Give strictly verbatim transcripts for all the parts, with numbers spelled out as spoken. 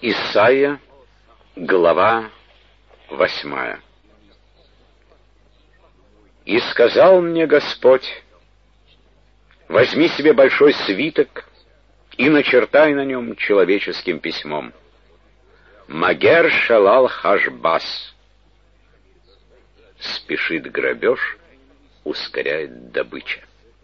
Исайя, глава восьмая. «И сказал мне Господь: возьми себе большой свиток и начертай на нем человеческим письмом: Магер шалал хашбас. Спешит грабеж, ускоряет добыча.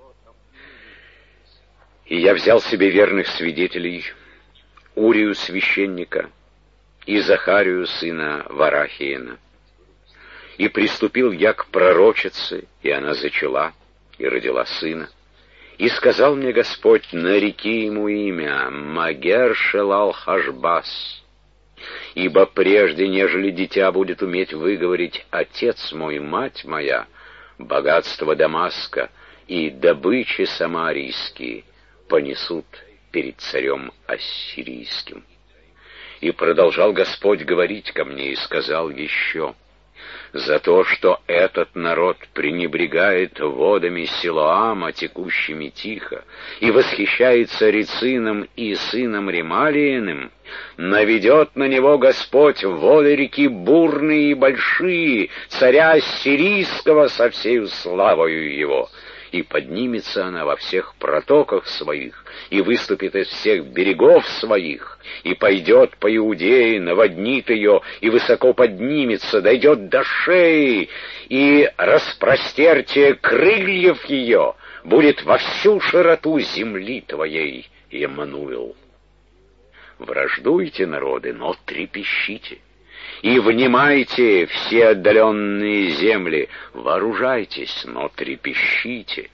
И я взял себе верных свидетелей, Урию священника и Захарию сына Варахиина. И приступил я к пророчице, и она зачала, и родила сына. И сказал мне Господь: нареки ему имя Магер шалал хашбас, ибо прежде, нежели дитя будет уметь выговорить «Отец мой, мать моя», богатство Дамаска и добычи самарийские понесут перед царем ассирийским. И продолжал Господь говорить ко мне, и сказал еще: за то, что этот народ пренебрегает водами Силоама, текущими тихо, и восхищается Рецином и сыном Ремалииным, наведет на него Господь воды реки бурные и большие, царя ассирийского со всею славою его. И поднимется она во всех протоках своих, и выступит из всех берегов своих, и пойдет по Иудее, наводнит ее, и высоко поднимется, дойдет до шеи, и распростертие крыльев ее будет во всю широту земли твоей, Эммануил. Враждуйте, народы, но трепещите. И внимайте, все отдаленные земли, вооружайтесь, но трепещите.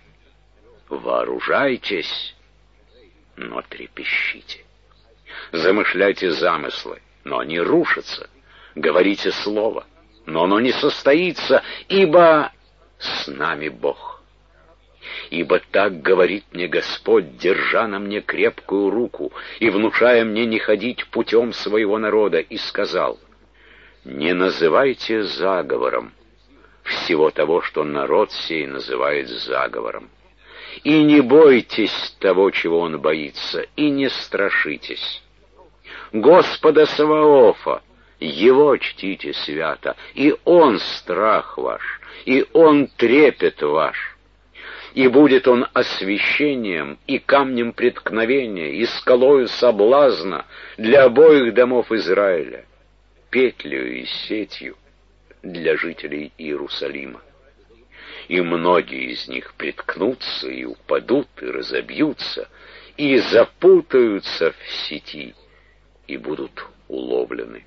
Вооружайтесь, но трепещите. Замышляйте замыслы, но они рушатся. Говорите слово, но оно не состоится, ибо с нами Бог. Ибо так говорит мне Господь, держа на мне крепкую руку и внушая мне не ходить путем своего народа, и сказал: не называйте заговором всего того, что народ сей называет заговором. И не бойтесь того, чего он боится, и не страшитесь. Господа Саваофа, его чтите свято, и он страх ваш, и он трепет ваш. И будет он освящением и камнем преткновения, и скалою соблазна для обоих домов Израиля, петлею и сетью для жителей Иерусалима. И многие из них приткнутся и упадут, и разобьются, и запутаются в сети, и будут уловлены.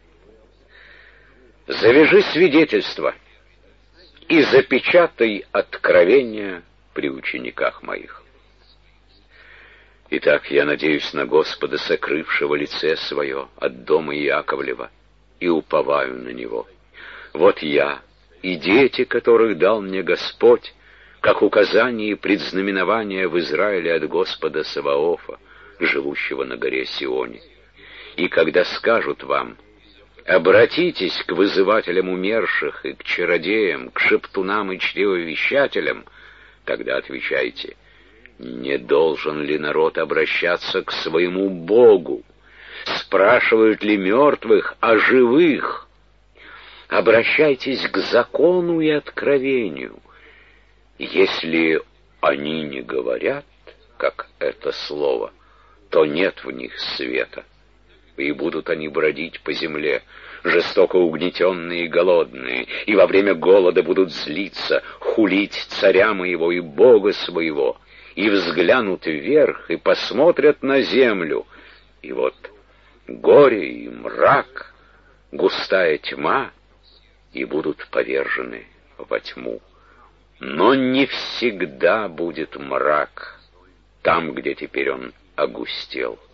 Завяжи свидетельство и запечатай откровения при учениках моих. Итак, я надеюсь на Господа, сокрывшего лице свое от дома Иаковлева, и уповаю на Него. Вот я и дети, которых дал мне Господь, как указание и предзнаменование в Израиле от Господа Саваофа, живущего на горе Сионе. И когда скажут вам: обратитесь к вызывателям умерших и к чародеям, к шептунам и чревовещателям, тогда отвечайте: не должен ли народ обращаться к своему Богу? Спрашивают ли мертвых о живых? Обращайтесь к закону и откровению. Если они не говорят, как это слово, то нет в них света, и будут они бродить по земле, жестоко угнетенные и голодные, и во время голода будут злиться, хулить царя моего и Бога своего, и взглянут вверх, и посмотрят на землю, и вот горе и мрак, густая тьма, и будут повержены во тьму. Но не всегда будет мрак там, где теперь он огустел.